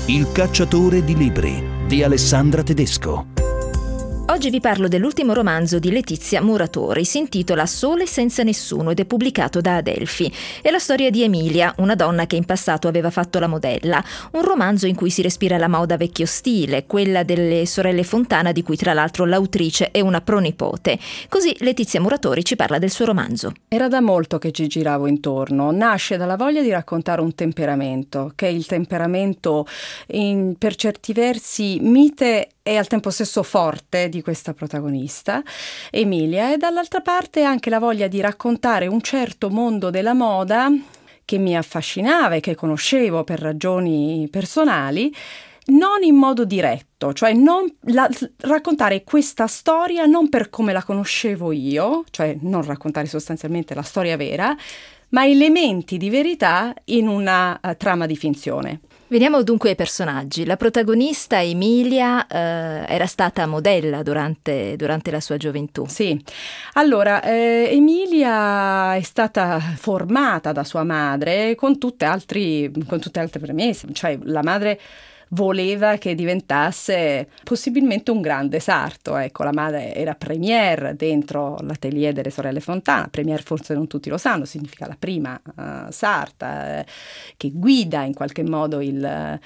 Il cacciatore di libri di Alessandra Tedesco. Oggi vi parlo dell'ultimo romanzo di Letizia Muratori, si intitola Sole senza nessuno ed è pubblicato da Adelphi. È la storia di Emilia, una donna che in passato aveva fatto la modella, un romanzo in cui si respira la moda vecchio stile, quella delle sorelle Fontana di cui tra l'altro l'autrice è una pronipote. Così Letizia Muratori ci parla del suo romanzo. Era da molto che ci giravo intorno, nasce dalla voglia di raccontare un temperamento, che è il temperamento per certi versi mite e al tempo stesso forte di questa protagonista, Emilia, e dall'altra parte anche la voglia di raccontare un certo mondo della moda che mi affascinava e che conoscevo per ragioni personali, non in modo diretto, cioè raccontare questa storia non per come la conoscevo io, cioè non raccontare sostanzialmente la storia vera, ma elementi di verità in una trama di finzione. Veniamo dunque ai personaggi. La protagonista Emilia era stata modella durante la sua gioventù. Sì, allora Emilia è stata formata da sua madre con tutte altre premesse, cioè la madre voleva che diventasse possibilmente un grande sarto. Ecco, la madre era première dentro l'atelier delle sorelle Fontana. Première forse non tutti lo sanno, significa la prima sarta che guida in qualche modo il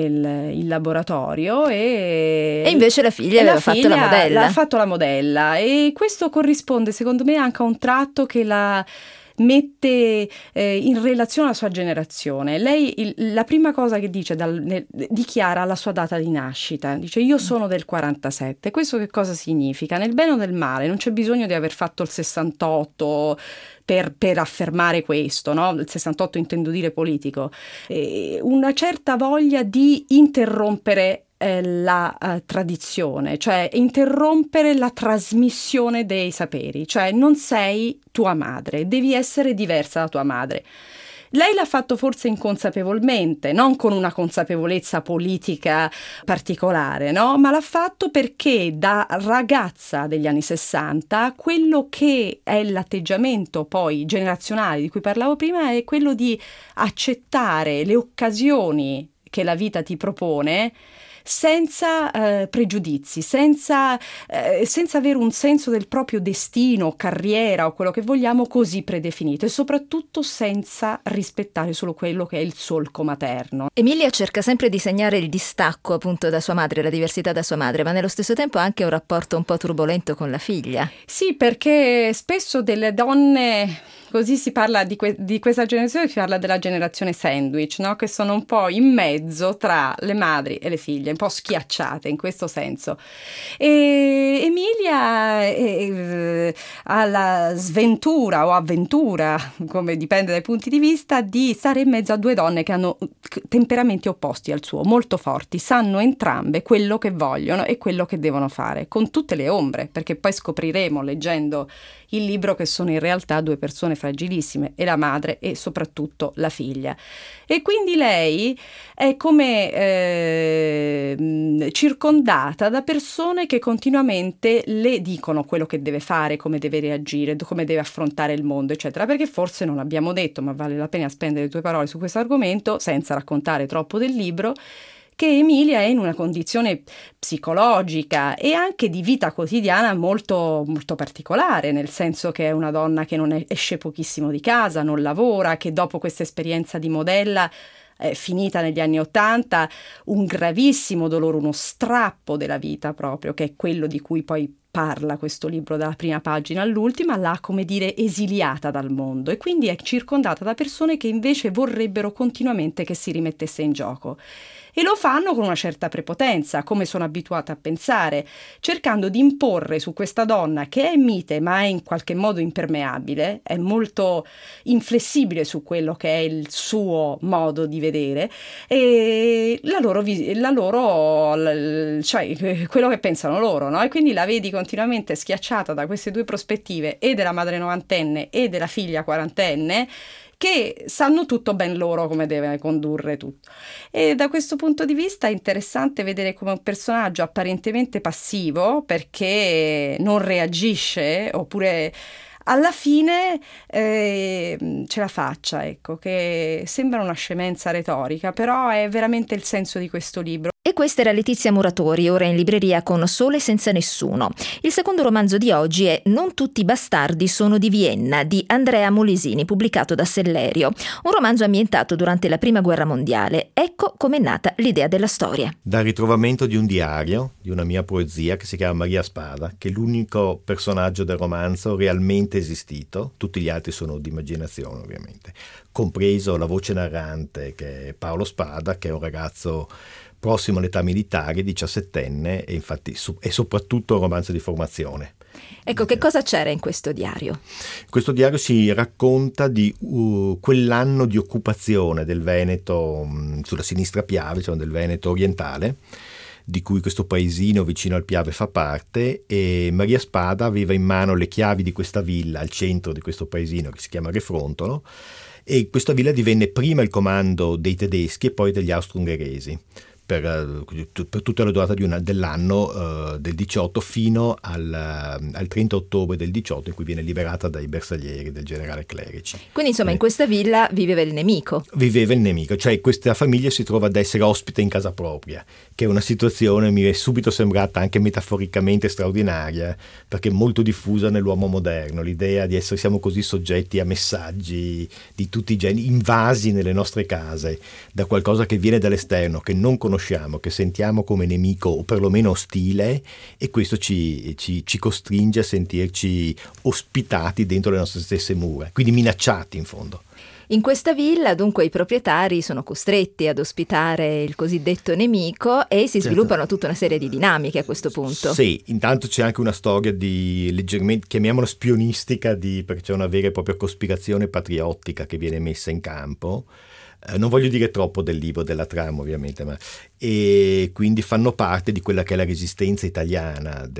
laboratorio e invece la figlia aveva fatto la modella. Ha fatto la modella e questo corrisponde secondo me anche a un tratto che la mette in relazione alla sua generazione. Lei la prima cosa che dice dichiara la sua data di nascita, dice io sono del 47. Questo che cosa significa? Nel bene o nel male non c'è bisogno di aver fatto il 68 per affermare questo, no? Il 68 intendo dire politico, una certa voglia di interrompere la tradizione, cioè interrompere la trasmissione dei saperi, cioè non sei tua madre, devi essere diversa da tua madre. Lei l'ha fatto forse inconsapevolmente, non con una consapevolezza politica particolare, no? Ma l'ha fatto perché da ragazza degli anni 60 quello che è l'atteggiamento poi generazionale di cui parlavo prima è quello di accettare le occasioni che la vita ti propone senza pregiudizi, senza avere un senso del proprio destino, carriera o quello che vogliamo così predefinito e soprattutto senza rispettare solo quello che è il solco materno. Emilia cerca sempre di segnare il distacco appunto da sua madre, la diversità da sua madre, ma nello stesso tempo ha anche un rapporto un po' turbolento con la figlia. Sì, perché spesso delle donne, così si parla di questa generazione, si parla della generazione sandwich, no? Che sono un po' in mezzo tra le madri e le figlie, un po' schiacciate in questo senso. E Emilia ha la sventura o avventura, come dipende dai punti di vista, di stare in mezzo a due donne che hanno temperamenti opposti al suo, molto forti, sanno entrambe quello che vogliono e quello che devono fare, con tutte le ombre, perché poi scopriremo leggendo il libro che sono in realtà due persone fragilissime, e la madre e soprattutto la figlia. E quindi lei è come circondata da persone che continuamente le dicono quello che deve fare, come deve reagire, come deve affrontare il mondo, eccetera, perché forse non l'abbiamo detto, ma vale la pena spendere 2 parole su questo argomento senza raccontare troppo del libro, che Emilia è in una condizione psicologica e anche di vita quotidiana molto, molto particolare, nel senso che è una donna che non esce pochissimo di casa, non lavora, che dopo questa esperienza di modella finita negli anni '80, un gravissimo dolore, uno strappo della vita proprio, che è quello di cui poi parla questo libro dalla prima pagina all'ultima, l'ha, come dire, esiliata dal mondo e quindi è circondata da persone che invece vorrebbero continuamente che si rimettesse in gioco. E lo fanno con una certa prepotenza, come sono abituata a pensare, cercando di imporre su questa donna che è mite ma è in qualche modo impermeabile, è molto inflessibile su quello che è il suo modo di vedere, e cioè quello che pensano loro, no? E quindi la vedi continuamente schiacciata da queste due prospettive, e della madre novantenne e della figlia quarantenne, che sanno tutto ben loro come deve condurre tutto. E da questo punto di vista è interessante vedere come un personaggio apparentemente passivo, perché non reagisce, oppure alla fine ce la faccia, ecco, che sembra una scemenza retorica, però è veramente il senso di questo libro. E questa era Letizia Muratori, ora in libreria con Sole senza nessuno. Il secondo romanzo di oggi è Non tutti i bastardi sono di Vienna, di Andrea Molesini, pubblicato da Sellerio. Un romanzo ambientato durante la Prima Guerra Mondiale. Ecco com'è nata l'idea della storia. Dal ritrovamento di un diario, di una mia poesia che si chiama Maria Spada, che è l'unico personaggio del romanzo realmente esistito, tutti gli altri sono di immaginazione ovviamente, compreso la voce narrante che è Paolo Spada, che è un ragazzo prossimo all'età militare, 17enne, e infatti è soprattutto un romanzo di formazione. Ecco, che cosa c'era in questo diario? In questo diario si racconta di quell'anno di occupazione del Veneto, sulla sinistra Piave, cioè del Veneto orientale, di cui questo paesino vicino al Piave fa parte, e Maria Spada aveva in mano le chiavi di questa villa al centro di questo paesino che si chiama Refrontolo, e questa villa divenne prima il comando dei tedeschi e poi degli austro-ungheresi per tutta la durata dell'anno del 18 fino al 30 ottobre del 18, in cui viene liberata dai bersaglieri del generale Clerici. Quindi insomma in questa villa viveva il nemico. Viveva il nemico, cioè questa famiglia si trova ad essere ospite in casa propria, che è una situazione mi è subito sembrata anche metaforicamente straordinaria, perché è molto diffusa nell'uomo moderno, l'idea di essere, siamo così soggetti a messaggi di tutti i generi, invasi nelle nostre case da qualcosa che viene dall'esterno, che non conosciamo, che sentiamo come nemico o perlomeno ostile, e questo ci costringe a sentirci ospitati dentro le nostre stesse mura, quindi minacciati in fondo. In questa villa dunque i proprietari sono costretti ad ospitare il cosiddetto nemico e si sviluppano tutta una serie di dinamiche a questo punto. Sì, intanto c'è anche una storia di leggermente, chiamiamola spionistica, perché c'è una vera e propria cospirazione patriottica che viene messa in campo. Non voglio dire troppo del libro, della trama ovviamente, e quindi fanno parte di quella che è la resistenza italiana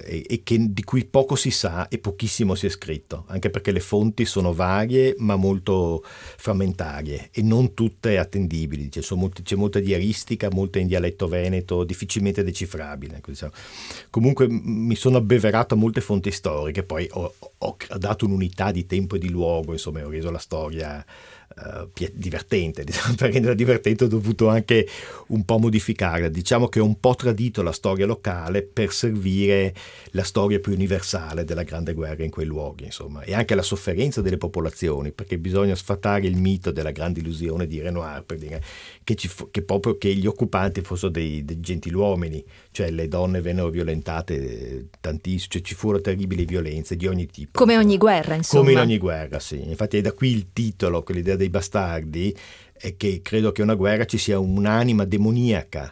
di cui poco si sa e pochissimo si è scritto, anche perché le fonti sono varie ma molto frammentarie e non tutte attendibili. C'è molta diaristica, molta in dialetto veneto, difficilmente decifrabile. Comunque mi sono abbeverato a molte fonti storiche, poi ho dato un'unità di tempo e di luogo, insomma ho reso la storia divertente, per renderla divertente ho dovuto anche un po' modificarla. Diciamo che ho un po' tradito la storia locale per servire la storia più universale della Grande Guerra in quei luoghi, insomma, e anche la sofferenza delle popolazioni, perché bisogna sfatare il mito della grande illusione di Renoir, per dire che proprio che gli occupanti fossero dei gentiluomini, cioè le donne vennero violentate tantissimo, cioè ci furono terribili violenze di ogni tipo. Come ogni guerra, insomma. Come in ogni guerra, sì. Infatti è da qui il titolo, quell'idea dei bastardi, è che credo che una guerra ci sia un'anima demoniaca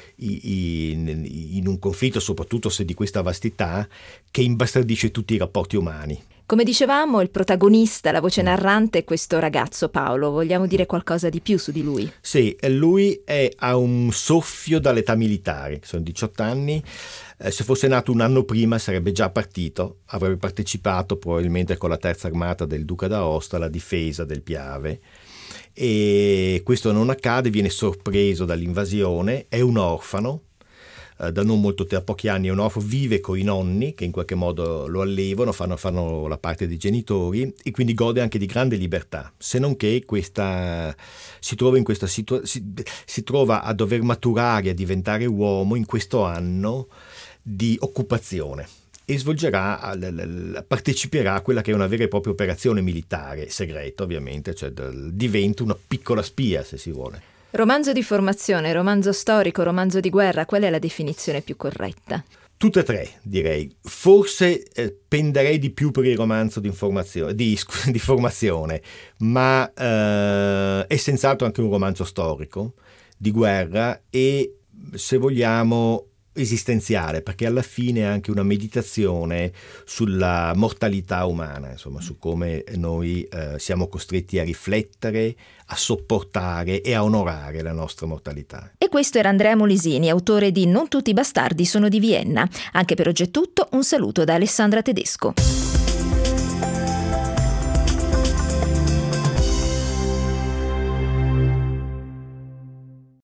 in un conflitto, soprattutto se di questa vastità, che imbastardisce tutti i rapporti umani. Come dicevamo, il protagonista, la voce narrante, è questo ragazzo Paolo. Vogliamo dire qualcosa di più su di lui? Sì, lui ha un soffio dall'età militare, sono 18 anni. Se fosse nato un anno prima sarebbe già partito, avrebbe partecipato probabilmente con la terza armata del Duca d'Aosta alla difesa del Piave, e questo non accade, viene sorpreso dall'invasione, è un orfano, da non molto tempo, pochi anni è un orfano, vive con i nonni che in qualche modo lo allevano, fanno la parte dei genitori, e quindi gode anche di grande libertà, se non che si trova in questa si trova a dover maturare, a diventare uomo in questo anno di occupazione, e parteciperà a quella che è una vera e propria operazione militare segreta, ovviamente, cioè diventa una piccola spia, se si vuole. Romanzo di formazione, romanzo storico, romanzo di guerra, qual è la definizione più corretta? Tutte e tre, direi. Forse penderei di più per il romanzo di formazione, ma è senz'altro anche un romanzo storico, di guerra e, se vogliamo, esistenziale, perché alla fine è anche una meditazione sulla mortalità umana, insomma, su come noi siamo costretti a riflettere, a sopportare e a onorare la nostra mortalità. E questo era Andrea Molesini, autore di Non tutti i bastardi sono di Vienna. Anche per oggi è tutto, un saluto da Alessandra Tedesco.